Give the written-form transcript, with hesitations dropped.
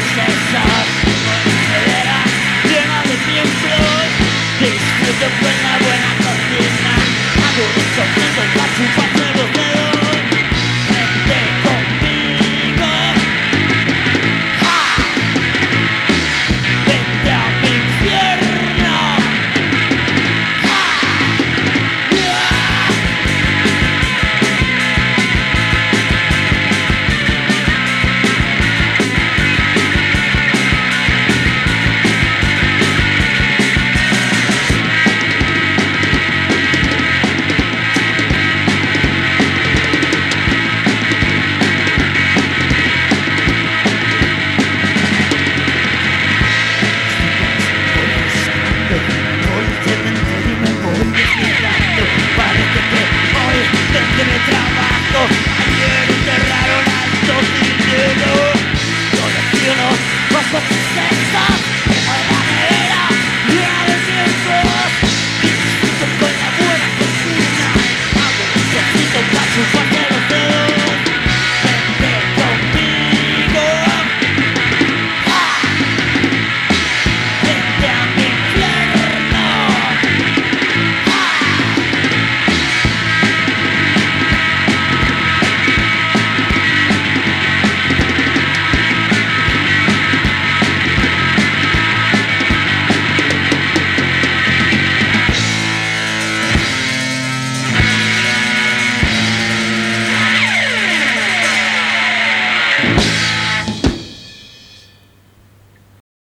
princesa, monedera, llena de miembros. Disfruto con la buena cocina, hago un sonido para chuparse los dedos. Vente conmigo, ¡ja! Vente a mi infierno, ¡ja! ¡Ja! Parece que hoy tendré trabajo. Ayer enterraron alto dinero. Colecciono cosas